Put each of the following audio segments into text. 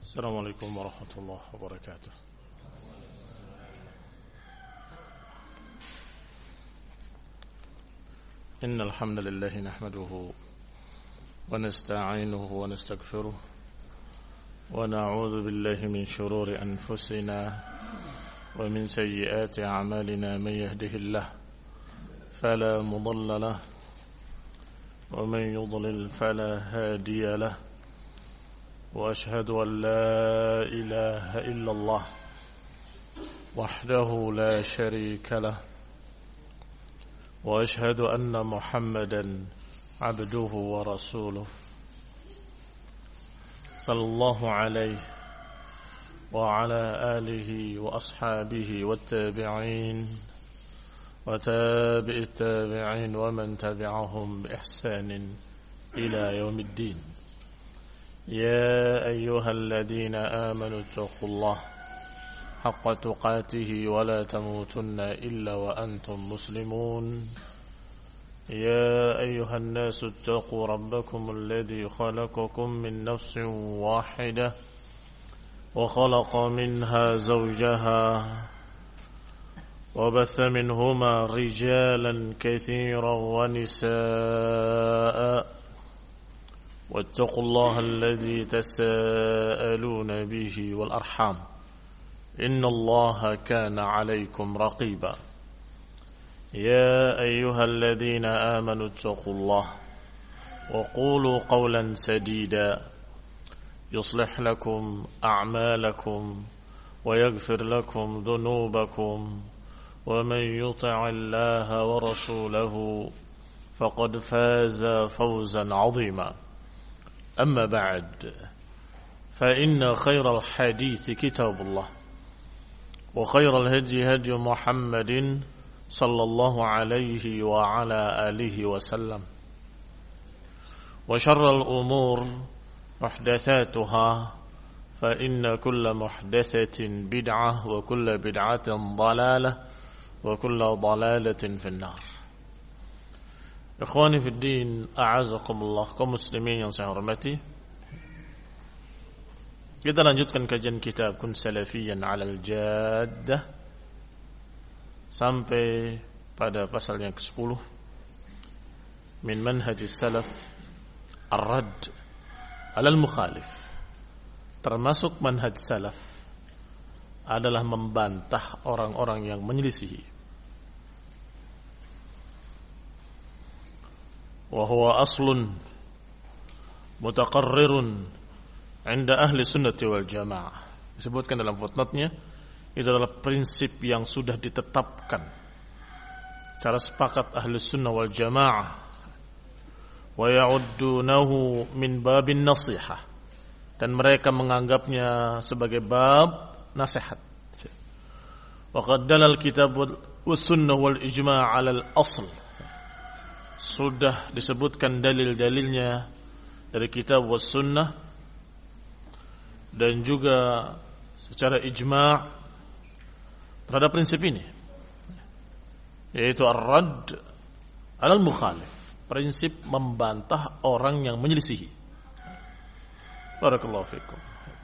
السلام عليكم ورحمة الله وبركاته. إن الحمد لله نحمده ونستعينه ونستغفره ونعوذ بالله من شرور أنفسنا ومن سيئات أعمالنا. من يهده الله فلا مضل له ومن يضلل فلا هادي له، وأشهد أن لا إله إلا الله وحده لا شريك له، وأشهد أن محمدا عبده ورسوله صلى الله عليه وعلى آله وأصحابه والتابعين وتابع التابعين ومن تبعهم بإحسان إلى يوم الدين. يا أيها الذين آمنوا اتقوا الله حق تقاته ولا تموتن إلا وأنتم مسلمون. يا أيها الناس اتقوا ربكم الذي خلقكم من نفس واحدة وخلق منها زوجها وبث منهما رجالا كثيرا ونساء، واتقوا الله الذي تساءلون به والأرحام إن الله كان عليكم رقيبا. يا أيها الذين آمنوا اتقوا الله وقولوا قولا سديدا يصلح لكم أعمالكم ويغفر لكم ذنوبكم، ومن يطع الله ورسوله فقد فاز فوزا عظيما. أما بعد، فإن خير الحديث كتاب الله، وخير الهدي هدي محمد صلى الله عليه وعلى آله وسلم، وشر الأمور محدثاتها، فإن كل محدثة بدعة وكل بدعة ضلالة وكل ضلالة في النار. Ikhwani fi din, a'azakumullah, kaum muslimin yang saya hormati. Kita lanjutkan kajian kitab Kun Salafiyan 'alal Jaddah sampai pada pasal yang ke-10 min manhajis salaf ar-radd 'alal mukhalif. Termasuk manhaj salaf adalah membantah orang-orang yang menyelisihi. وهو أصل متقرر عند أهل السنة والجماعة. Disebutkan dalam footnote-nya, itu adalah prinsip yang sudah ditetapkan cara sepakat ahli sunnah wal jamaah, wa ya'uddunahu min babin nasihah, dan mereka menganggapnya sebagai bab nasihat. Wa qad dalal kitab was sunnah wal ijma' 'ala al-asl. Sudah disebutkan dalil-dalilnya dari kitab was sunnah dan juga secara ijma' terhadap prinsip ini, yaitu ar-radd 'alal mukhalif, prinsip membantah orang yang menyelisihi. Barakallahu fikum.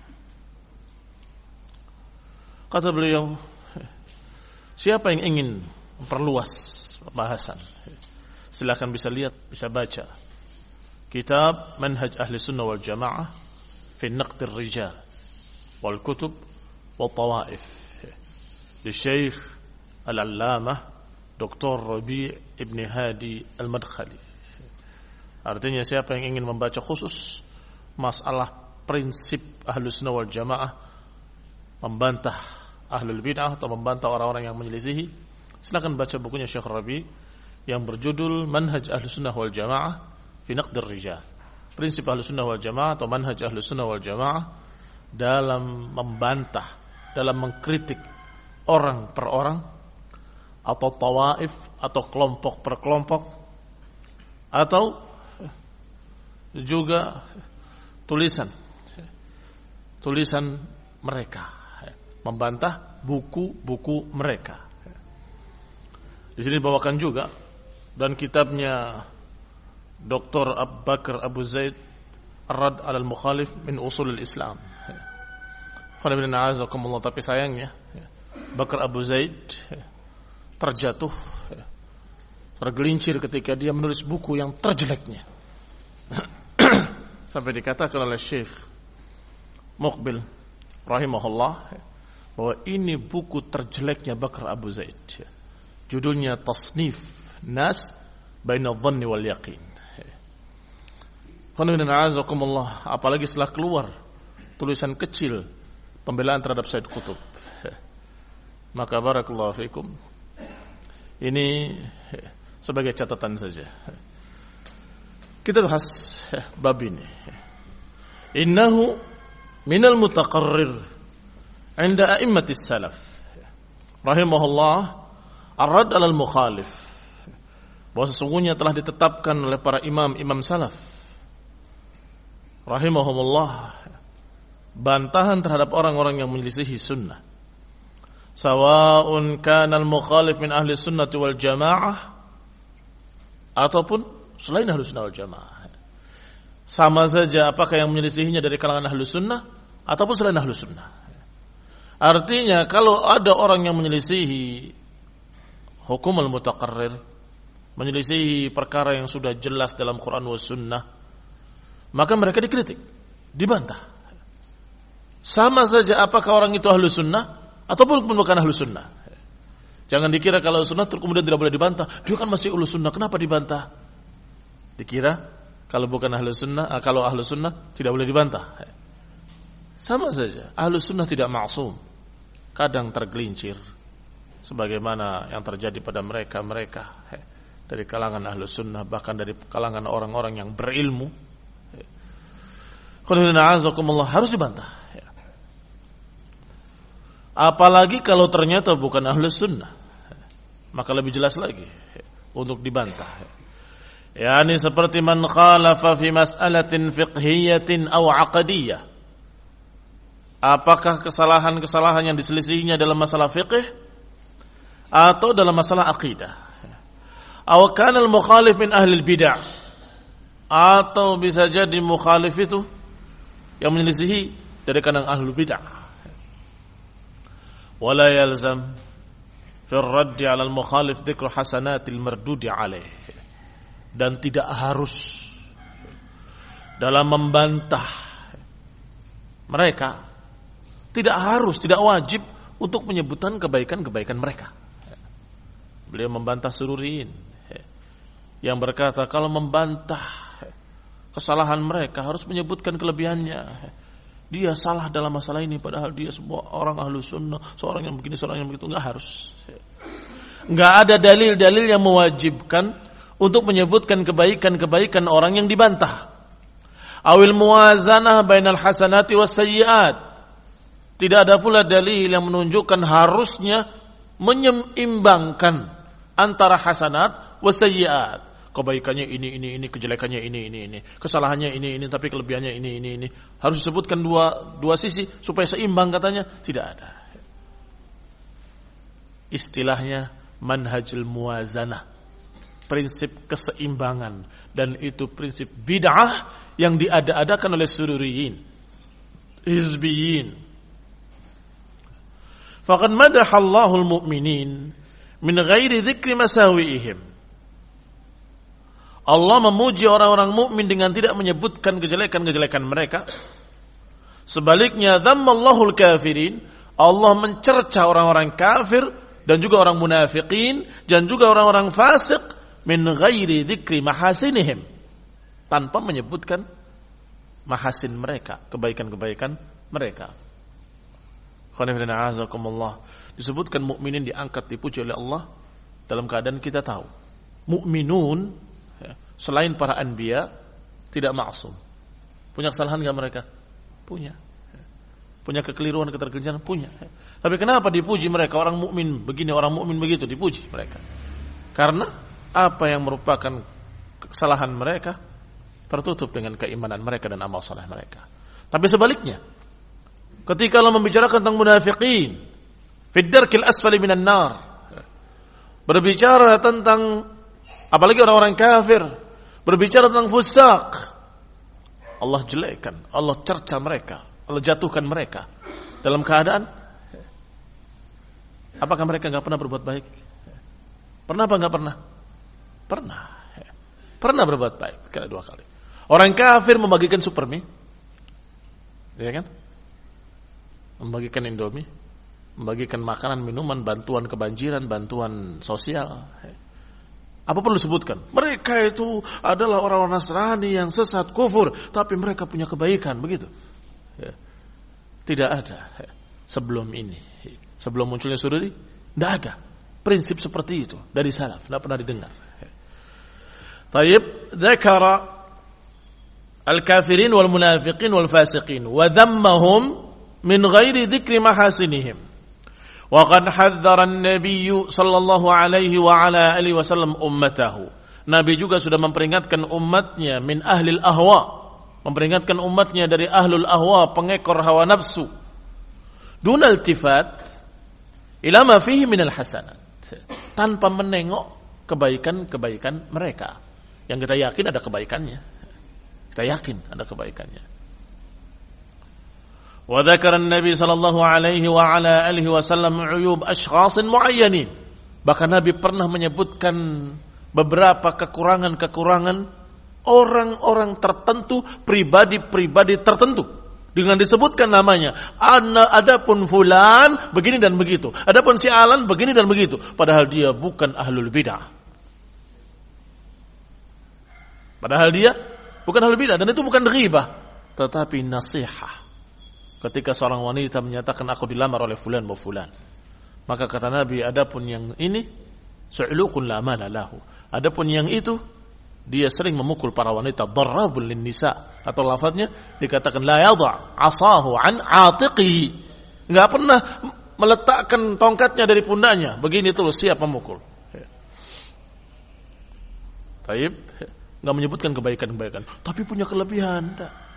Kata beliau, siapa yang ingin memperluas pembahasan, silakan bisa lihat, bisa baca kitab Manhaj Ahli Sunnah wal Jamaah fi Naqd ar-Rijal wal Kutub wal Tawaif di Syekh Al-Allamah Dr. Rabi' Ibn Hadi Al-Madkhali. Artinya siapa yang ingin membaca khusus masalah prinsip Ahli Sunnah wal Jamaah, membantah Ahlul Bid'ah atau membantah orang-orang yang menyelisihi, silakan baca bukunya Syekh Rabi' yang berjudul Manhaj Ahlus Sunnah wal Jamaah fi Naqd ar-Rijal. Prinsip Ahlus Sunnah wal Jamaah atau Manhaj Ahlus Sunnah wal Jamaah dalam membantah, dalam mengkritik orang per orang, atau tawaif, atau kelompok per kelompok, atau juga tulisan mereka, membantah buku-buku mereka. Di sini dibawakan juga dan kitabnya Dr. Abu Bakar Abu Zaid Ar-Radd 'alal Mukhalif min Ushul Islam. Tapi sayangnya Bakar Abu Zaid terjatuh, tergelincir ketika dia menulis buku yang terjeleknya. Sampai dikatakan oleh Syekh Muqbil rahimahullah bahwa ini buku terjeleknya Bakar Abu Zaid. Judulnya Tasnif Nas Baina Dhanni wal Yaqin. Apalagi setelah keluar tulisan kecil pembelaan terhadap Said Qutb. Maka barakallahu fikum, ini sebagai catatan saja. Kita bahas bab ini. Innahu minal mutaqarrir 'inda a'immatis salaf rahimahullah ar-radd 'alal mukhalif. Bahwa sesungguhnya telah ditetapkan oleh para imam salaf rahimahumullah bantahan terhadap orang-orang yang menyelisihi sunnah. Sawa'un kana al-mukhalif min ahli sunnati wal jamaah ataupun selain ahli sunnah wal jamaah. Sama saja apakah yang menyelisihinya dari kalangan ahli sunnah ataupun selain ahli sunnah. Artinya kalau ada orang yang menyelisihi hukum al-mutaqarrir, menyelisihi perkara yang sudah jelas dalam Quran wa sunnah, maka mereka dikritik, dibantah. Sama saja apakah orang itu ahli sunnah ataupun bukan ahli sunnah. Jangan dikira kalau sunnah kemudian tidak boleh dibantah. Dia kan masih ahli sunnah, kenapa dibantah? Dikira kalau bukan ahli sunnah, kalau ahli sunnah tidak boleh dibantah. Sama saja, ahli sunnah tidak maksum. Kadang tergelincir, sebagaimana yang terjadi pada mereka dari kalangan ahli sunnah, bahkan dari kalangan orang-orang yang berilmu. Harus dibantah. Apalagi kalau ternyata bukan ahli sunnah, maka lebih jelas lagi untuk dibantah. Yani seperti man khalafa fi mas'alatin fiqhiyatin aw aqdiyah. Apakah kesalahan-kesalahan yang diselisihinya dalam masalah fiqh atau dalam masalah akidah? Aw kana al-mukhalif min ahli al-bid'ah. Atau bisa jadi mukhalif itu yang menyelisihi dari kalangan ahli bid'ah. Wala yalzam fi ar-radd 'ala al-mukhalif dzikru hasanatil mardudi 'alaih. Dan tidak harus dalam membantah mereka, tidak wajib untuk menyebutkan kebaikan-kebaikan mereka. Beliau membantah Sururiin yang berkata kalau membantah kesalahan mereka harus menyebutkan kelebihannya. Dia salah dalam masalah ini padahal dia semua orang ahlu sunnah, seorang yang begini, seorang yang begitu. Enggak harus. Enggak ada dalil-dalil yang mewajibkan untuk menyebutkan kebaikan-kebaikan orang yang dibantah. Awil muwazanah bainal hasanati was sayyi'at. Tidak ada pula dalil yang menunjukkan harusnya menyeimbangkan antara hasanat was sayyi'at. Kebaikannya ini, kejelekannya ini, kesalahannya ini, tapi kelebihannya ini. Harus disebutkan dua sisi supaya seimbang katanya. Tidak ada. Istilahnya manhajul muwazanah, prinsip keseimbangan, dan itu prinsip bid'ah yang diada-adakan oleh Sururiyin, hizbiyin. Faqad madahallahu al-mu'minin min ghairi dzikri masawi'ihim. Allah memuji orang-orang mukmin dengan tidak menyebutkan kejelekan-kejelekan mereka. Sebaliknya, dzammallahu al-kafirin. Allah mencerca orang-orang kafir dan juga orang munafikin dan juga orang-orang fasik min ghairi dzikri mahasinihim, tanpa menyebutkan mahasin mereka, kebaikan-kebaikan mereka. Disebutkan mukminin diangkat, dipuji oleh Allah dalam keadaan kita tahu mukminun selain para anbiya tidak maksum. Punya kesalahan enggak mereka? Punya. Punya kekeliruan, keterkeliruan? Punya. Tapi kenapa dipuji mereka? Orang mukmin begini, orang mukmin begitu, dipuji mereka. Karena apa yang merupakan kesalahan mereka tertutup dengan keimanan mereka dan amal saleh mereka. Tapi sebaliknya, ketika Allah membicarakan tentang munafiqin fi darkil asfali minan nar, berbicara tentang apalagi orang-orang kafir, berbicara tentang fusaq, Allah jelekkan, Allah cerca mereka, Allah jatuhkan mereka dalam keadaan, apakah mereka nggak pernah berbuat baik? Pernah apa nggak pernah? Pernah. Pernah berbuat baik dua kali. Orang kafir membagikan supermi, ya kan? Membagikan Indomie, membagikan makanan, minuman, bantuan kebanjiran, bantuan sosial. Apa perlu disebutkan? Mereka itu adalah orang-orang Nasrani yang sesat, kufur, tapi mereka punya kebaikan, begitu. Tidak ada sebelum ini, sebelum munculnya Sururi, tidak ada prinsip seperti itu dari salaf, tidak pernah didengar. Tayyib, dzakara al-kafirin wal munafiqin wal fasiqin wa dhammahum min ghairi dzikri mahasinihim. Wa qad hadzara an-nabiy sallallahu alaihi wa ala alihi wasallam ummatahu. Nabi juga sudah memperingatkan umatnya min ahlil ahwa, memperingatkan umatnya dari ahlul ahwa, pengekor hawa nafsu. Dunal tifat ila ma fihi minal hasanat, tanpa menengok kebaikan-kebaikan mereka. Yang kita yakin ada kebaikannya. Kita yakin ada kebaikannya. Wa dzakara an-nabi sallallahu alaihi wa ala alihi wasallam uyub ashkhasin muayyanin. Bahkan Nabi pernah menyebutkan beberapa kekurangan-kekurangan orang-orang tertentu, pribadi-pribadi tertentu, dengan disebutkan namanya. Adapun fulan begini dan begitu, adapun si alan begini dan begitu, padahal dia bukan ahlul bidah. Padahal dia bukan ahlul bidah, dan itu bukan ghibah, tetapi nasihat. Ketika seorang wanita menyatakan aku dilamar oleh fulan wa fulan, maka kata Nabi, adapun yang ini su'luqun la mala lahu. Adapun yang itu, dia sering memukul para wanita, darrabul lin nisa, atau lafadznya dikatakan la yadha asahu an atiqihi, enggak pernah meletakkan tongkatnya dari pundaknya, begini terus siap memukul. Taib, enggak menyebutkan kebaikan-kebaikan, tapi punya kelebihan.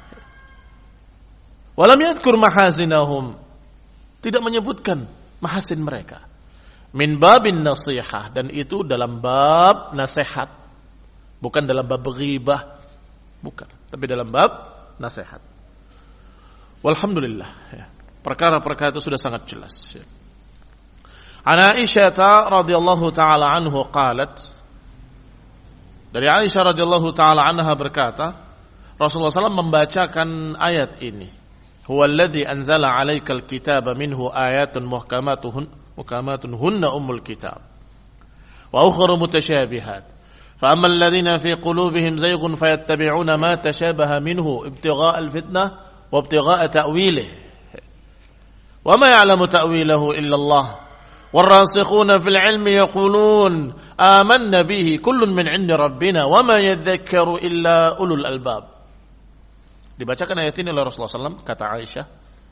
Walam yadhkur mahasinahum, tidak menyebutkan mahasin mereka. Min babin nasihah, dan itu dalam bab nasihat, bukan dalam bab ghibah, bukan, tapi dalam bab nasihat. Walhamdulillah, perkara-perkara itu sudah sangat jelas. An Aisyah radhiyallahu taala anhu qalat, dari Aisyah radhiyallahu taala anha berkata, Rasulullah SAW membacakan ayat ini, huwallazi anzala 'alaikal kitaba minhu ayatun muhkamatun hunna ummul kitab wa ukhra mutasyabihat fa ammal ladzina fi qulubihim zayghun fayattabi'una ma tashabaha minhu ibtigha'al fitnah wa ibtigha'a ta'wilihi wa ma ya'lamu ta'wilahu illa Allah والراسخون في العلم يقولون آمنا به كل من عند ربنا وما يذكر إلا أولو الألباب. Dibacakan ayat ini oleh Rasulullah SAW, kata Aisyah.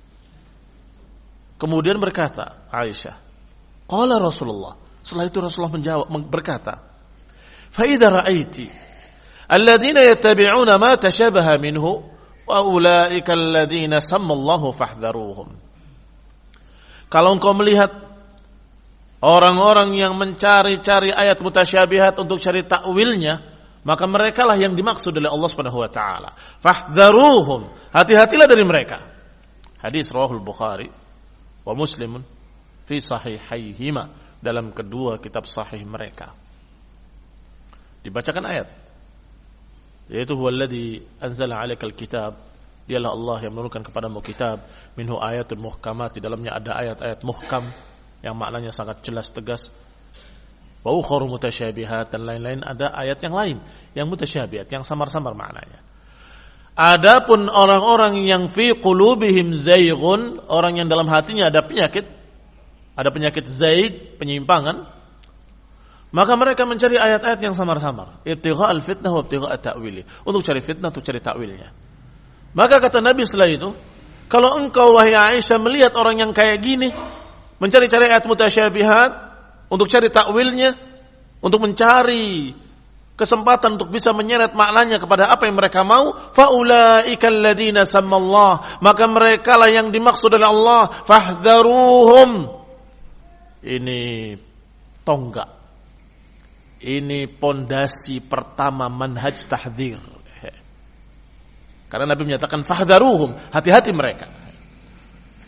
Kemudian berkata Aisyah, qala Rasulullah, setelah itu Rasulullah menjawab, berkata, fa idza ra'aiti alladziina yattabi'una ma tashabaha minhu wa ulaika alladziina sammallahu fahdharuhum. Kalau engkau melihat orang-orang yang mencari-cari ayat mutasyabihat untuk cari takwilnya, maka merekalah yang dimaksud oleh Allah Subhanahu wa taala. Fahdharuhum, hati-hatilah dari mereka. Hadis rawahul Bukhari wa Muslim fi sahihaihima, dalam kedua kitab sahih mereka. Dibacakan ayat, yaitu huwallazi anzala 'alaikal kitab, dialah Allah yang menurunkan kepadamu kitab, minhu ayatun muhkamat, di dalamnya ada ayat-ayat muhkam yang maknanya sangat jelas tegas, wa ukhra mutasyabihat, dan lain-lain ada ayat yang lain yang mutasyabihat, yang samar-samar maknanya. Adapun orang-orang yang fi qulubihim zayghun, orang yang dalam hatinya ada penyakit zaig, penyimpangan, maka mereka mencari ayat-ayat yang samar-samar, ibtigha'al fitnah wa ibtigha'a ta'wili, untuk cari fitnah, untuk cari takwilnya. Maka kata Nabi setelah itu, kalau engkau wahai Aisyah melihat orang yang kayak gini, mencari-cari ayat mutasyabihat untuk cari takwilnya, untuk mencari kesempatan untuk bisa menyeret maknanya kepada apa yang mereka mau, faulaikal ladzina sammallah, maka merekalah yang dimaksud oleh Allah, fahdharuhum. Ini tonggak, ini pondasi pertama manhaj tahdzir. Karena Nabi menyatakan fahdharuhum, hati-hati mereka.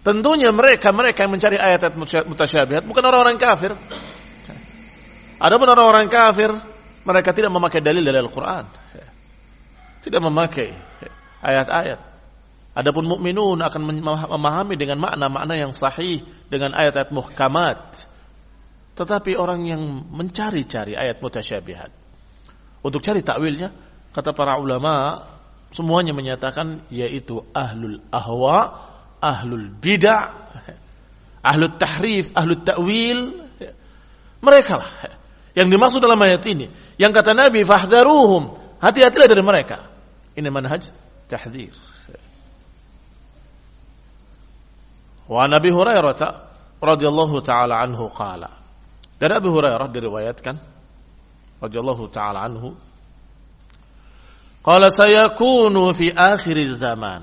Tentunya mereka yang mencari ayat-ayat mutasyabihat bukan orang-orang kafir. Adapun orang-orang kafir, mereka tidak memakai dalil dari Al-Quran, tidak memakai ayat-ayat. Adapun mukminun akan memahami dengan makna-makna yang sahih dengan ayat-ayat muhkamat. Tetapi orang yang mencari-cari ayat mutasyabihat untuk cari takwilnya, kata para ulama semuanya menyatakan yaitu ahlul ahwa, ahlul bid'ah, ahlul tahrif, ahlul ta'wil. Mereka lah yang dimaksud dalam ayat ini. Yang kata Nabi, fahdharuhum, hati-hatilah dari mereka. Ini manhaj tahdhir. Wa Nabi Hurairah radhiyallahu taala anhu qala. Dari Abu Hurairah diriwayatkan radhiyallahu taala anhu, qala sayakunu fi akhir zaman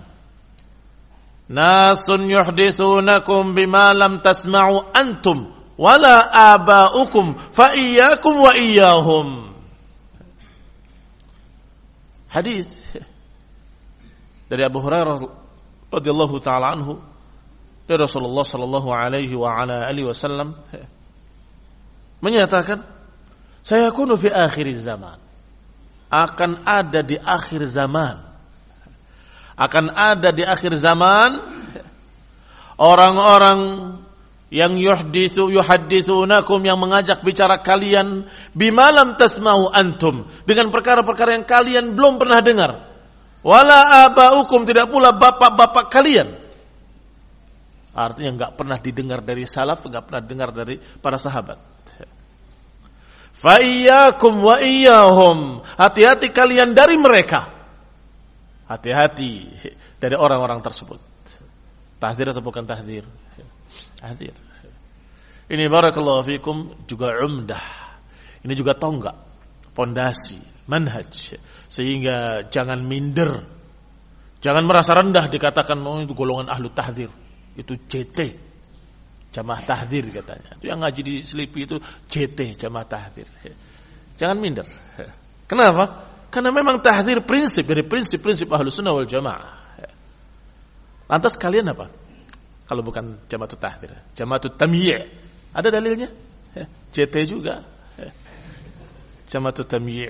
nasun yuhdithunakum bima lam tasma'u antum wala aba'ukum fa iyyakum wa iyyahum. Hadis dari Abu Hurairah radhiyallahu taala anhu dari Rasulullah sallallahu alaihi wa ala alihi wasallam menyatakan, sayakunu fi akhir zaman, akan ada di akhir zaman, akan ada di akhir zaman orang-orang yang yuhaddithunakum, yang mengajak bicara kalian bima lam tasma'u antum, dengan perkara-perkara yang kalian belum pernah dengar, wala aba'ukum, tidak pula bapak-bapak kalian. Artinya enggak pernah didengar dari salaf, enggak pernah dengar dari para sahabat. Fa iyyakum wa iyyahum, hati-hati kalian dari mereka, hati-hati dari orang-orang tersebut. Tahdzir atau bukan tahdzir? Tahdzir. Ini barakallahu fikum juga umdah. Ini juga tonggak, pondasi, manhaj, sehingga jangan minder. Jangan merasa rendah dikatakan oh itu golongan ahlu tahdzir, itu JT, jamaah tahdzir katanya. Itu yang ngaji di Selipi itu JT, jamaah tahdzir. Jangan minder. Kenapa? Karena memang tahdzir prinsip dari prinsip-prinsip Ahlussunnah wal Jamaah. Lantas kalian apa? Kalau bukan Jamaatut Tahdzir, Jamaatut Tamyi'. Ada dalilnya? JT juga. Jamaatut Tamyi'.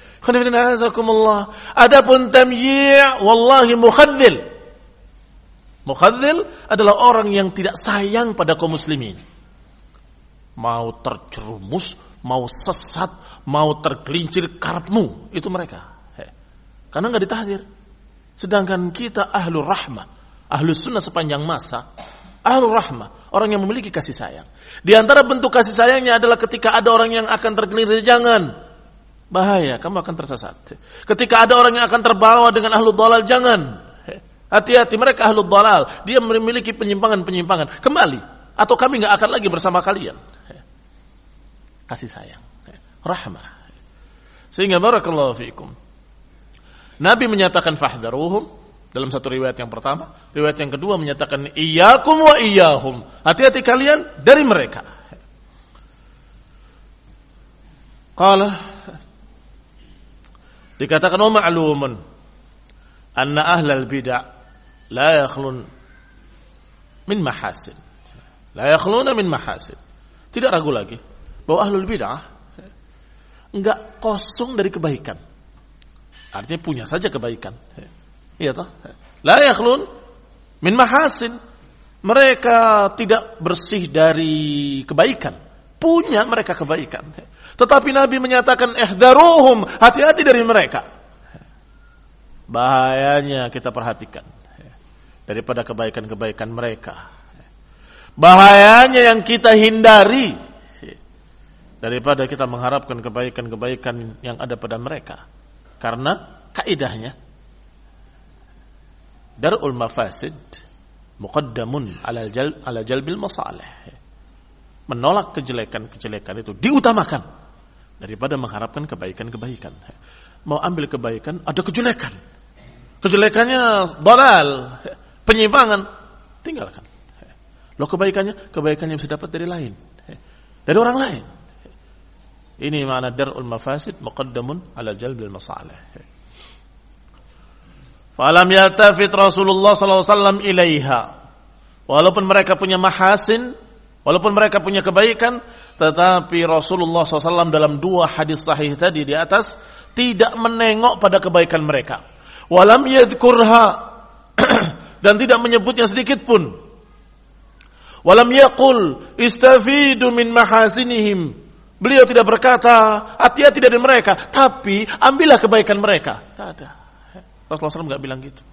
Adapun Tamyi' wallahi mukhadzil. Mukhadzil adalah orang yang tidak sayang pada kaum muslimin. Mau terjerumus, mau sesat, mau tergelincir karepmu, itu mereka. Karena enggak ditahdzir. Sedangkan kita ahlur rahmah, ahlus sunnah sepanjang masa, ahlur rahmah, orang yang memiliki kasih sayang. Di antara bentuk kasih sayangnya adalah ketika ada orang yang akan tergelincir, jangan. Bahaya, kamu akan tersesat. Ketika ada orang yang akan terbawa dengan ahlul dhalal, jangan. Hati-hati, mereka ahlul dhalal, dia memiliki penyimpangan-penyimpangan. Kembali, atau kami enggak akan lagi bersama kalian. Kasih sayang, rahmah. Sehingga barakallahu fiikum, Nabi menyatakan fahdharuhum dalam satu riwayat yang pertama, riwayat yang kedua menyatakan iyyakum wa iyyahum, hati-hati kalian dari mereka. Qala, dikatakan wa ma'lumun anna ahlal bid'ah la yakhlun min mahasin, la yakhluna min mahasin. Tidak ragu lagi bahwa ahlul bid'ah enggak kosong dari kebaikan. Artinya punya saja kebaikan. Iya toh? La yakhlun min mahasin. Mereka tidak bersih dari kebaikan. Punya mereka kebaikan. Tetapi Nabi menyatakan ihdharuhum, hati-hati dari mereka. Bahayanya kita perhatikan daripada kebaikan-kebaikan mereka. Bahayanya yang kita hindari daripada kita mengharapkan kebaikan-kebaikan yang ada pada mereka. Karena kaidahnya darul mafasid muqaddamun ala jalbil masalih. Menolak kejelekan-kejelekan itu diutamakan daripada mengharapkan kebaikan-kebaikan. Mau ambil kebaikan, ada kejelekan. Kejelekannya dalal, penyimpangan, tinggalkan. Loh kebaikannya bisa dapat dari lain, dari orang lain. Ini makna darul mafasid muqaddamun ala jalbil masalih. Falam yaltafit Rasulullah sallallahu alaihi wasallam ilaiha. walaupun mereka punya mahasin, walaupun mereka punya kebaikan, tetapi Rasulullah SAW dalam 2 hadis sahih tadi di atas tidak menengok pada kebaikan mereka. Walam yadhkurha, dan tidak menyebutnya sedikit pun. Walam yaqul istafidu min mahasinihim. Beliau tidak berkata hati-hati dari mereka, tapi ambillah kebaikan mereka. Tidak ada. Rasulullah SAW tidak bilang gitu.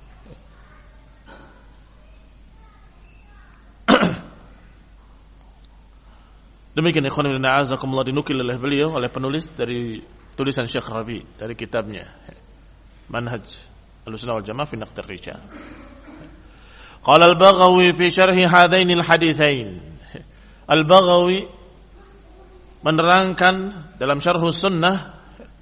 Demikian ikhwan fillah a'azakumullah, dinukil oleh beliau, oleh penulis dari tulisan Syekh Rabi dari kitabnya Manhaj Ahlussunnah wal Jamaah fi Naqd ar-Rijal. Qala al-Baghawi fi syarh hadain al-haditsain. Al-Baghawi menerangkan dalam Syarh Sunnah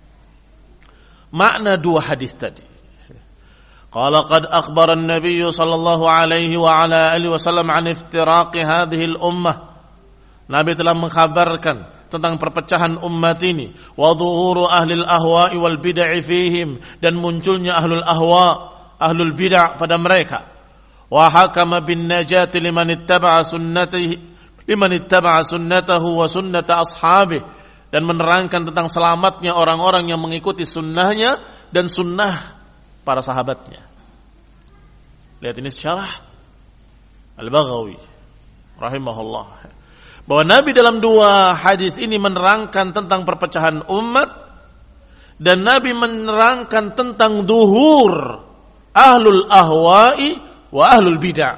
makna 2 hadis tadi. Qala qad akhbara an-nabiy sallallahu alaihi wa ala alihi wasallam an iftiraqi hadhihi al-ummah. Nabi telah mengkhabarkan tentang perpecahan umat ini, wa dhuhuru ahlil ahwa'i wal bid'ah fihim, dan munculnya ahlul ahwa, ahlul bid'ah pada mereka. Wa hakama bin najati liman ittaba'a sunnatahu wa sunnata ashabihi, dan menerangkan tentang selamatnya orang-orang yang mengikuti sunnahnya dan sunnah para sahabatnya. Lihat ini syarah Al-Baghawi rahimahullah, bahwa Nabi dalam 2 hadis ini menerangkan tentang perpecahan umat, dan Nabi menerangkan tentang duhur ahlul ahwa'i wa ahlul bid'ah.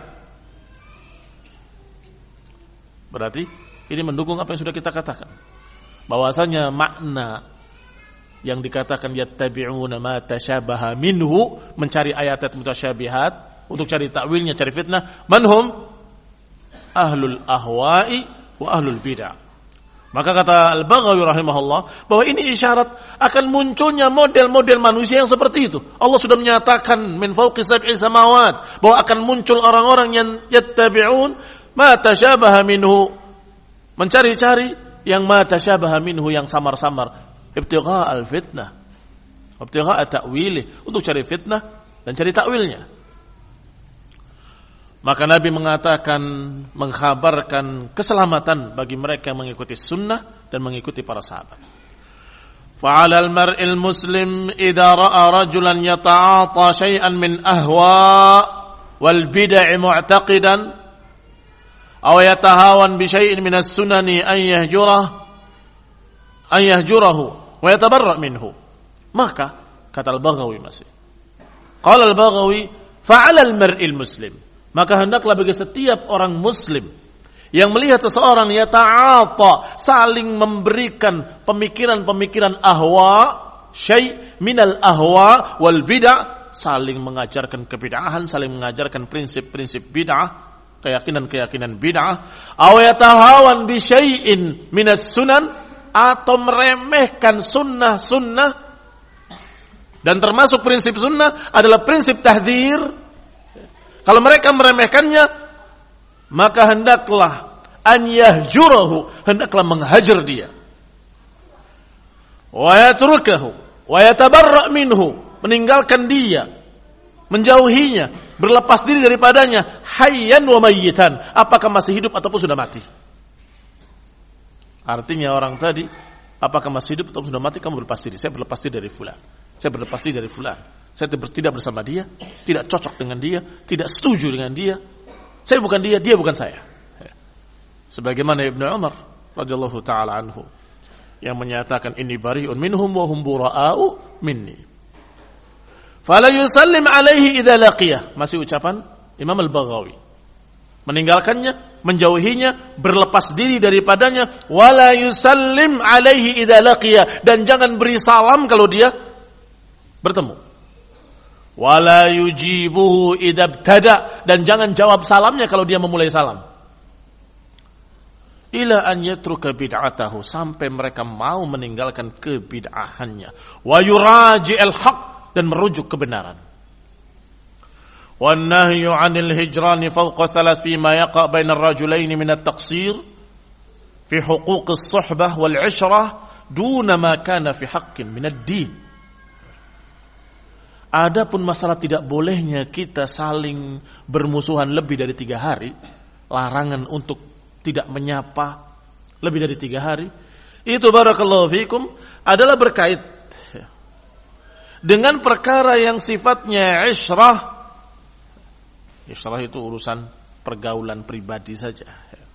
Berarti ini mendukung apa yang sudah kita katakan, bahwasanya makna yang dikatakan yattabi'una ma tasyabaha minhu, mencari ayat-ayat mutasyabihat untuk cari takwilnya, cari fitnah, manhum ahlul ahwa'i wa ahlul bid'ah. Maka kata Al-Baghawi rahimahullah bahwa ini isyarat akan munculnya model-model manusia yang seperti itu. Allah sudah menyatakan min fawqi sab'i samawat bahwa akan muncul orang-orang yang yattabi'un ma tasyabaha minhu, mencari-cari yang ma tasyabaha minhu, yang samar-samar, ibtigha' al-fitnah, ibtigha' ta'wilih, untuk cari fitnah dan cari takwilnya. Maka Nabi mengatakan, mengkhabarkan keselamatan bagi mereka yang mengikuti sunnah dan mengikuti para sahabat. Fa'ala al-mar'il muslim idza ra'a rajulan yata'ata syai'an min ahwa wal bid'ah mu'taqidan aw yatahawan bi syai'in min as-sunani an yahjurahu wa yatabarra' minhu. Maka kata Al-Baghawi masih. Qala Al-Baghawi fa'ala al-mar'il muslim, maka hendaklah bagi setiap orang muslim yang melihat seseorang yata'ata, saling memberikan pemikiran-pemikiran ahwa, syai' minal ahwa wal bid'ah, saling mengajarkan kebid'ahan, saling mengajarkan prinsip-prinsip bid'ah, keyakinan-keyakinan bid'ah, aw yatahawan bi syai'in minas sunan, atau meremehkan sunnah-sunnah. Dan termasuk prinsip sunnah adalah prinsip tahdzir. Kalau mereka meremehkannya, maka hendaklah an yahjurahu, hendaklah menghajar dia. Wa yatrukahu wa yatabarra' minhu, meninggalkan dia, menjauhinya, berlepas diri daripadanya, hayyan wa mayyitan, apakah masih hidup ataupun sudah mati. Artinya orang tadi, apakah masih hidup ataupun sudah mati, kamu berlepas diri. Saya berlepas diri dari fulan, saya berlepas diri dari fulan, saya tidak bersama dia, tidak cocok dengan dia, tidak setuju dengan dia. Saya bukan dia, dia bukan saya. Sebagaimana Ibnu Umar radhiyallahu taala anhu yang menyatakan inni bari'un minhum wa hum bura'u minni. Fala yusallim alaihi idza laqiyah. Masih ucapan Imam Al-Baghawi. Meninggalkannya, menjauhinya, berlepas diri daripadanya, wala yusallim alaihi idza laqiyah, dan jangan beri salam kalau dia bertemu. Wala yujibuhu idza ibtada, dan jangan jawab salamnya kalau dia memulai salam. Ila an yatruka bid'atahu, sampai mereka mau meninggalkan kebid'ahannya. Wa yuraji'al haq, dan merujuk kebenaran. Wan nahyu 'anil hijrani fawqa thalath fi ma yaqa' baina ar-rajulain min at-taqsir fi huquq as-suhbah wal 'ishrah duna ma kana fi haqqin min ad-din. Adapun masalah tidak bolehnya kita saling bermusuhan lebih dari 3 hari, larangan untuk tidak menyapa lebih dari 3 hari, itu barakallahu fikum adalah berkait dengan perkara yang sifatnya isyrah. Isyrah itu urusan pergaulan pribadi saja.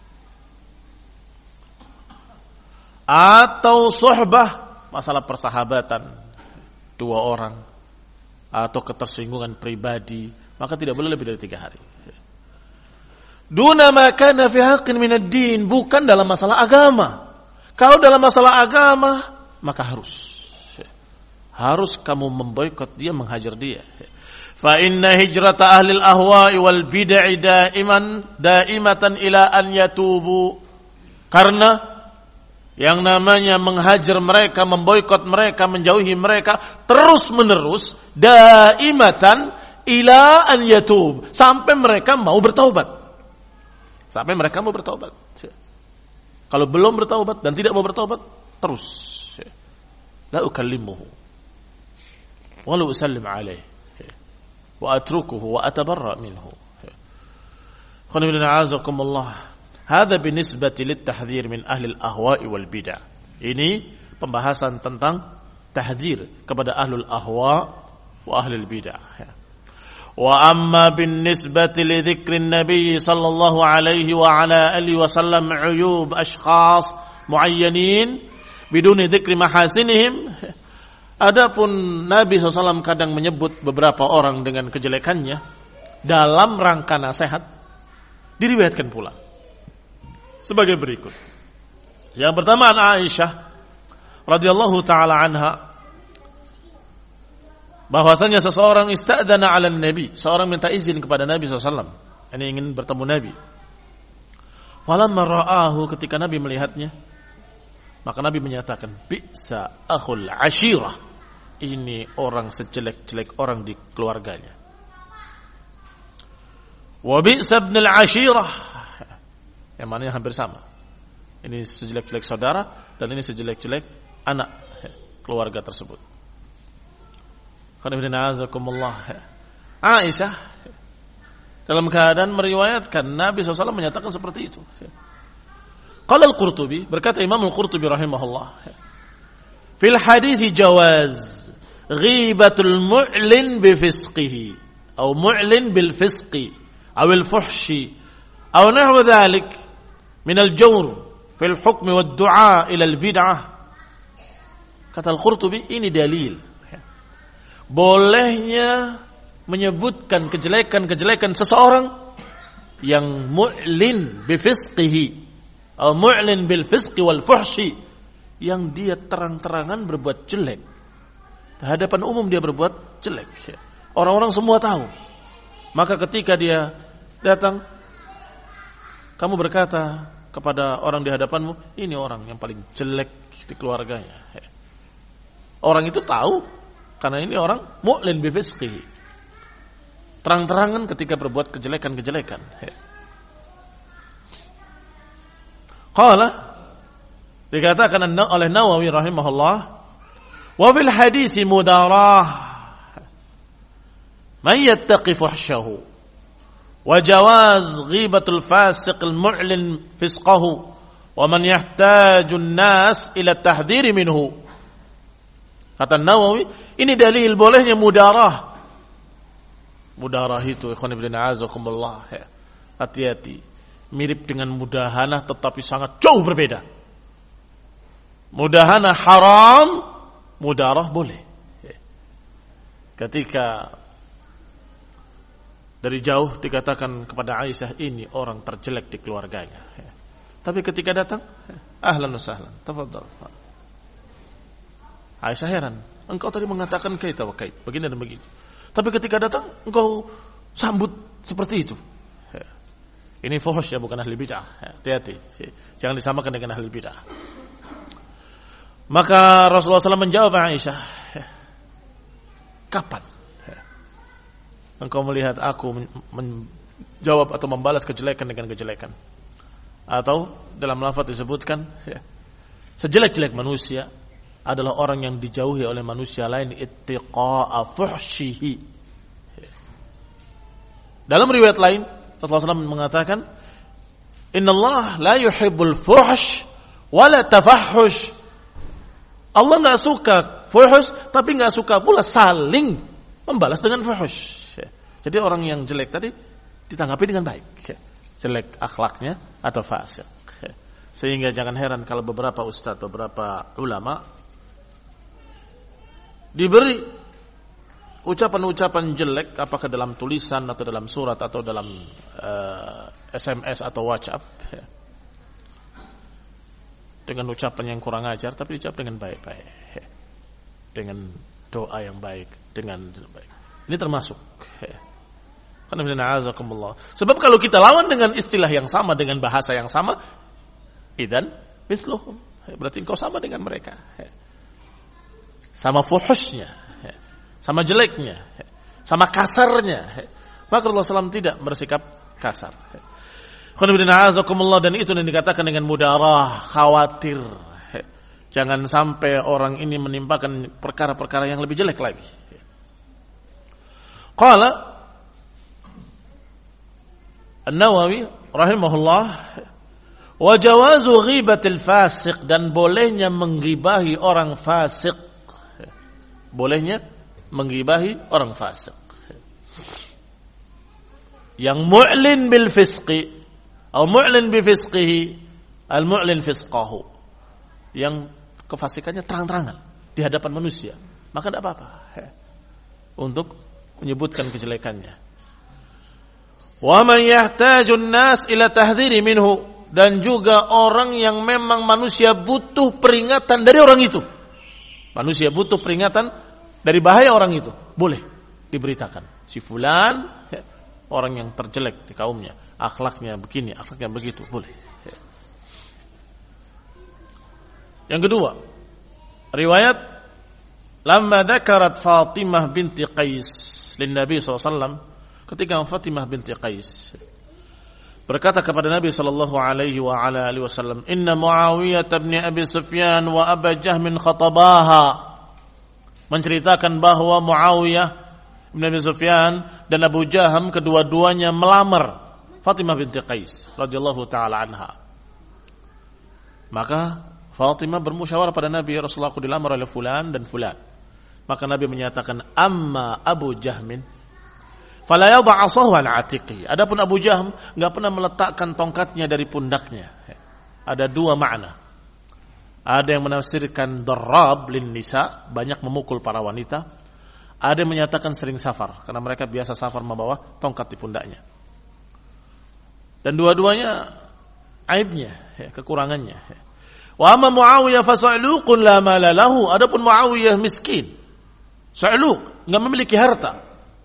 Atau suhbah, masalah persahabatan 2 orang, atau ketersinggungan pribadi, maka tidak boleh lebih dari 3 hari. Duna ma kana fi haqqin min ad-din, bukan dalam masalah agama. Kalau dalam masalah agama, maka harus kamu memboikot dia, menghajar dia. Fa inna hijrata ahli al-ahwa'i wal bid'ah daimatan ila an yatubu. Karena yang namanya menghajar mereka, memboikot mereka, menjauhi mereka terus-menerus, daimatan ila an yatub, sampai mereka mau bertaubat. Sampai mereka mau bertaubat. Kalau belum bertaubat dan tidak mau bertaubat, terus la ukallimuhu wa la usallim alayhi wa atrukuhu wa atabarra minhu. Khonibina azakumullah. Hadha binisbati littahdhir min ahli al-ahwa'i wal bid'ah. Ini pembahasan tentang tahdhir kepada ahlul ahwa wa ahli al-bid'ah. Wa amma binisbati li dzikrin nabiy sallallahu alaihi wa ala alihi wasallam uyub ashkhas muayyanin biduni dzikri mahasinihim. Adapun Nabi SAW kadang menyebut beberapa orang dengan kejelekannya dalam rangka nasihat, diriwayatkan pula sebagai berikut. Yang pertama, Aisyah radhiyallahu taala anha, bahwasanya seseorang ista'dana 'ala Nabi, seorang minta izin kepada Nabi SAW, ini ingin bertemu Nabi. Falamma ra'ahu, ketika Nabi melihatnya, maka Nabi menyatakan, bi'sa akhul ashirah, ini orang sejelek-jelek orang di keluarganya. Wa bi'sa ibnul ashirah, yang mana hampir sama. Ini sejelek-jelek saudara dan ini sejelek-jelek anak keluarga tersebut. Aisyah dalam keadaan meriwayatkan Nabi SAW menyatakan seperti itu. Qala al-Qurtubi, berkata Imam al-Qurtubi rahimahullah, fil hadithi jawaz ghibatul mu'lin bifisqihi atau mu'lin bil fisqi atau al fuhshi atau nahwa dhalik min al-jawr fil hukm wad du'a ila al-bid'ah. Kata al-Qurtubi, ini dalil bolehnya menyebutkan kejelekan-kejelekan seseorang yang mu'lin bifisqihi atau mu'lin bil fisqi wal fuhshi, yang dia terang-terangan berbuat jelek. Di hadapan umum dia berbuat jelek. Orang-orang semua tahu. Maka ketika dia datang, kamu berkata kepada orang di hadapanmu, ini orang yang paling jelek di keluarganya. Orang itu tahu, karena ini orang mu'lin bifisqihi, terang-terangan ketika berbuat kejelekan-kejelekan. Qala, dikatakan oleh Nawawi rahimahullah, wa fil hadithi mudarah man yattaqi fuhshahu wa jawaz ghibatul fasiq al-mu'lin fisqahu wa man yahtaju an-nas ila at-tahdhir minhu. Kata Nawawi, ini dalil bolehnya mudarah. Mudarah itu, ikhwan ibn a'azakumullah, hati-hati, mirip dengan mudahanah tetapi sangat jauh berbeda. Mudahanah haram, mudarah boleh. Ketika dari jauh dikatakan kepada Aisyah, ini orang terjelek di keluarganya. Tapi ketika datang, ahlan wa sahlan, tafadhal. Aisyah heran, engkau tadi mengatakan kaita wa kait, begini dan begitu. Tapi ketika datang, engkau sambut seperti itu. Ini fuhsh ya, bukan ahli bid'ah. Hati-hati, jangan disamakan dengan ahli bid'ah. Maka Rasulullah SAW menjawab Aisyah, kapan engkau melihat aku menjawab atau membalas kejelekan dengan kejelekan? Atau dalam lafaz disebutkan, sejelek-jelek manusia adalah orang yang dijauhi oleh manusia lain, ittiqa'a fuhshihi. Dalam riwayat lain Rasulullah SAW mengatakan, Innallaha la yuhibbul fuhsh wala tafahhush. Allah enggak suka fuhsh, tapi enggak suka pula saling membalas dengan fuhsh. Jadi orang yang jelek tadi ditanggapi dengan baik. Jelek akhlaknya atau fasik. Sehingga jangan heran kalau beberapa ustaz, beberapa ulama diberi ucapan-ucapan jelek, apakah dalam tulisan atau dalam surat atau dalam SMS atau WhatsApp, dengan ucapan yang kurang ajar, tapi dijawab dengan baik-baik, dengan doa yang baik, dengan baik. Ini termasuk. Sebab kalau kita lawan dengan istilah yang sama, dengan bahasa yang sama, idzan mithluhum, berarti engkau sama dengan mereka, sama fuhushnya, sama jeleknya, sama kasarnya. Maka Rasulullah SAW tidak bersikap kasar. Dan itu yang dikatakan dengan mudarah, khawatir. Jangan sampai orang ini menimpakan perkara-perkara yang lebih jelek lagi. Qala An-Nawawi rahimahullah, wa jawazu ghibatil fasiq, dan bolehnya menggibahi orang fasik. Bolehnya menggibahi orang fasik yang mu'lin bil fisqi atau mu'lin bi fisqihi, al mu'lin fisqahu, yang kefasikannya terang-terangan di hadapan manusia, maka tidak apa-apa untuk menyebutkan kejelekannya. Wa man yahtajun nas ila tahdhiri minhu, dan juga orang yang memang manusia butuh peringatan dari orang itu. Manusia butuh peringatan dari bahaya orang itu, boleh diberitakan. Si fulan, orang yang terjelek di kaumnya, akhlaknya begini, akhlaknya begitu, boleh. Yang kedua, riwayat lamma dzakarat Fatimah binti Qais lin Nabi SAW, ketika Fatimah binti Qais berkata kepada Nabi sallallahu alaihi wa ala alihi wasallam, "Inna Muawiyah bin Abi Sufyan wa Aba Jahm khatabaha." Menceritakan bahwa Muawiyah bin Abi Sufyan dan Abu Jaham kedua-duanya melamar Fatimah binti Qais radhiyallahu taala anha. Maka Fatimah bermusyawarah pada Nabi, Rasulullah, aku dilamar oleh fulan dan fulan. Maka Nabi menyatakan, "Amma Abu Jahmin fala yadha 'asahu 'an 'atiqi." Adapun Abu Jahm enggak pernah meletakkan tongkatnya dari pundaknya. Ada dua makna. Ada yang menafsirkan darab lin nisa, banyak memukul para wanita. Ada yang menyatakan sering safar, karena mereka biasa safar membawa tongkat di pundaknya. Dan dua-duanya aibnya, kekurangannya. Wa amma Muawiyah fa sa'luqun la mala lahu. Adapun Muawiyah miskin, sa'luq, enggak memiliki harta.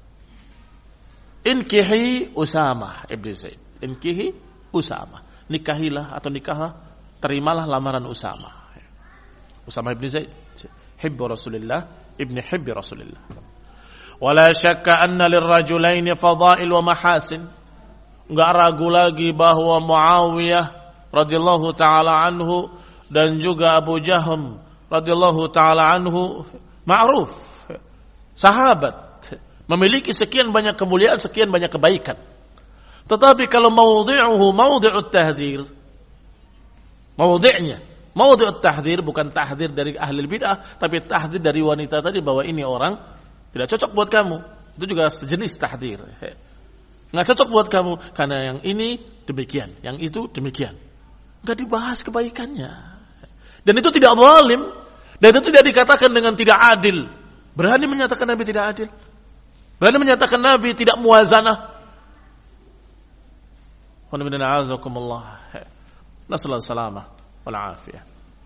Inkihi Usamah ibn Zaid. Inkihi Usamah. Nikahilah atau nikahlah, terimalah lamaran Usamah. Usamah ibn Zaid, hibbu Rasulillah, ibn hibbi Rasulillah. Wala syakka anna lirrajulaini fadail wa mahasin. Enggak ragu lagi bahwa Muawiyah radhiyallahu taala anhu dan juga Abu Jahm radhiyallahu taala anhu ma'ruf, sahabat, memiliki sekian banyak kemuliaan, sekian banyak kebaikan. Tetapi kalau mawdhi'uhu mawdhi'ut tahdhir, mawdhi'nya mawdhi'ut tahdhir, bukan tahdhir dari ahli bid'ah, tapi tahdhir dari wanita tadi, bahwa ini orang tidak cocok buat kamu. Itu juga sejenis tahdhir. Enggak cocok buat kamu karena yang ini demikian, yang itu demikian. Enggak dibahas kebaikannya. Dan itu tidak zalim, dan itu tidak dikatakan dengan tidak adil. Berani menyatakan Nabi tidak adil. Berani menyatakan Nabi tidak muwazanah. Nasallahu salamah wal afiyah.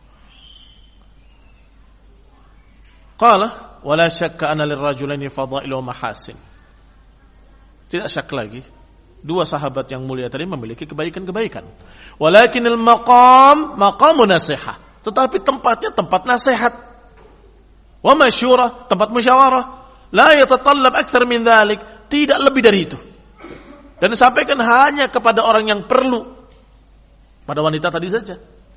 Qala wala syakka anna lirrajulaini fadail wa mahasin. Tidak syak lagi, dua sahabat yang mulia tadi memiliki kebaikan-kebaikan. Walakinil maqam maqamun nasihah. Tetapi tempatnya tempat nasihat. Wa masyurah, tempat musyawarah. La yatatallab akthar min dhalik, tidak lebih dari itu. Dan disampaikan hanya kepada orang yang perlu. Pada wanita tadi saja.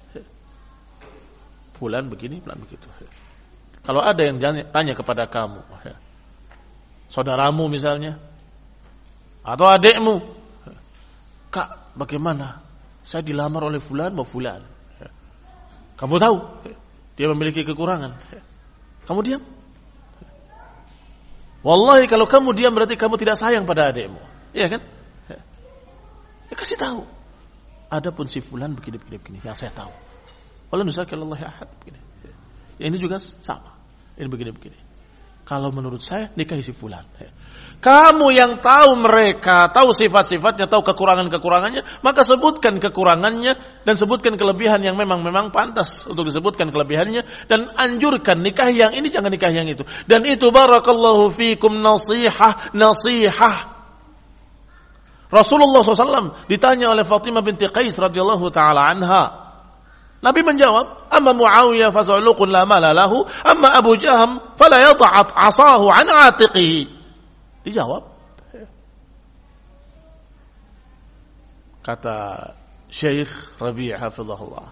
Fulan begini, fulan begitu. Kalau ada yang tanya kepada kamu, saudaramu misalnya, atau adikmu, Kak, bagaimana Saya dilamar oleh fulan wa fulan. Kamu tahu dia memiliki kekurangan. Kamu diam. Wallahi kalau kamu diam berarti kamu tidak sayang pada adikmu. Iya kan? Ya kasih tahu. Adapun si fulan begini yang saya tahu. Wala nusakillahi ahad begini. Ya, ini juga sama. Ini begini. Kalau menurut saya nikahi si fulan. Kamu yang tahu mereka, tahu sifat-sifatnya, tahu kekurangan-kekurangannya, maka sebutkan kekurangannya dan sebutkan kelebihan yang memang pantas untuk disebutkan kelebihannya dan anjurkan nikah yang ini jangan nikah yang itu. Dan itu barakallahu fikum nasihah. Rasulullah SAW ditanya oleh Fatimah binti Qais radhiyallahu taala anha. Nabi menjawab, "Amma Muawiyah fazuluqun la mala lahu, amma Abu Jaham fala yad'at 'asahu 'an 'atiqihi." Dijawab. Kata Syekh Rabi' hafizahullah.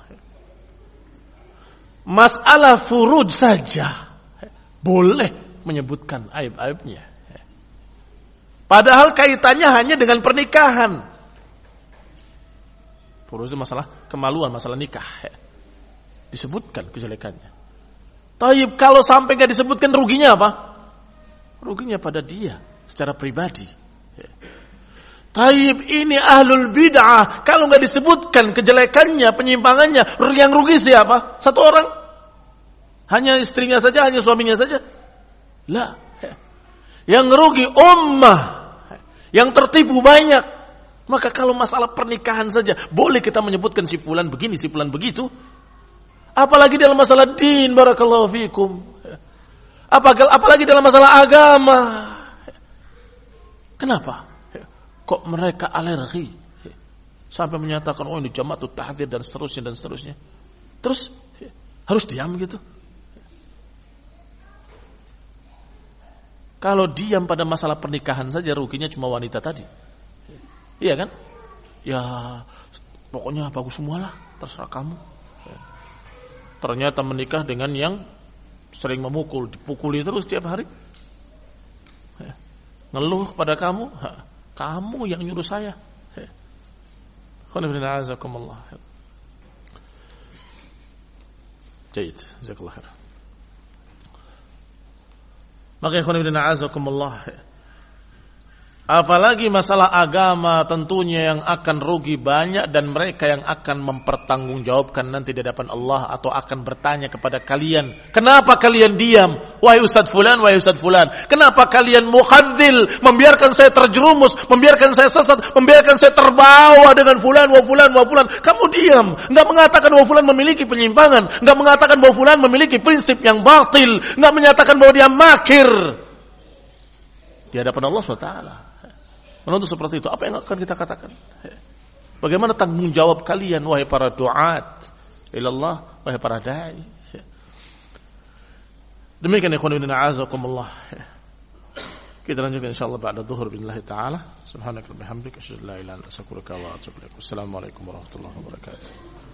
Masalah furud saja boleh menyebutkan aib-aibnya. Padahal kaitannya hanya dengan pernikahan. Furud itu masalah kemaluan, masalah nikah. Disebutkan kejelekannya. Taib kalau sampai enggak disebutkan ruginya apa? Ruginya pada dia secara pribadi. Taib ini ahlul bid'ah. Kalau nggak disebutkan kejelekannya, penyimpangannya, yang rugi siapa? Satu orang? Hanya istrinya saja, hanya suaminya saja? Lah. Yang rugi ummah. Yang tertipu banyak. Maka kalau masalah pernikahan saja, boleh kita menyebutkan si fulan begini, si fulan begitu. Apalagi dalam masalah din, barakallahu fikum. Apalagi dalam masalah agama. Kenapa? Kok mereka alergi sampai menyatakan ini jama'atut tahdzir dan seterusnya. Terus harus diam gitu. Kalau diam pada masalah pernikahan saja ruginya cuma wanita tadi. Iya kan? Ya pokoknya bagus semualah, terserah kamu. Ternyata menikah dengan yang sering memukul, dipukuli terus tiap hari. Ngeluh kepada kamu, kamu yang nyuruh saya. Khonibina azakumullah. Jayid, jazakallah khair. Maka khonibina azakumullah. Apalagi masalah agama tentunya yang akan rugi banyak dan mereka yang akan mempertanggungjawabkan nanti di hadapan Allah atau akan bertanya kepada kalian, kenapa kalian diam? Wahai Ustaz Fulan, wahai Ustaz Fulan, kenapa kalian mukhadzil, membiarkan saya terjerumus, membiarkan saya sesat, membiarkan saya terbawa dengan fulan, wa fulan, wa fulan. Kamu diam, enggak mengatakan bahwa fulan memiliki penyimpangan, enggak mengatakan bahwa fulan memiliki prinsip yang batil, enggak menyatakan bahwa dia makir. Di hadapan Allah SWT menuntut seperti itu, apa yang akan kita katakan? Bagaimana tanggung jawab kalian wahai para duat ilallah, wahai para dai? Demikian ikhwan fillah azakumullah. Kita lanjutkan insyaallah ba'da dhuhur billahi taala. Subhanakallahumma wa bihamdika asyhadu an la ilaha illa anta astaghfiruka wa atubu ilaik. Wassalamualaikum warahmatullahi wabarakatuh.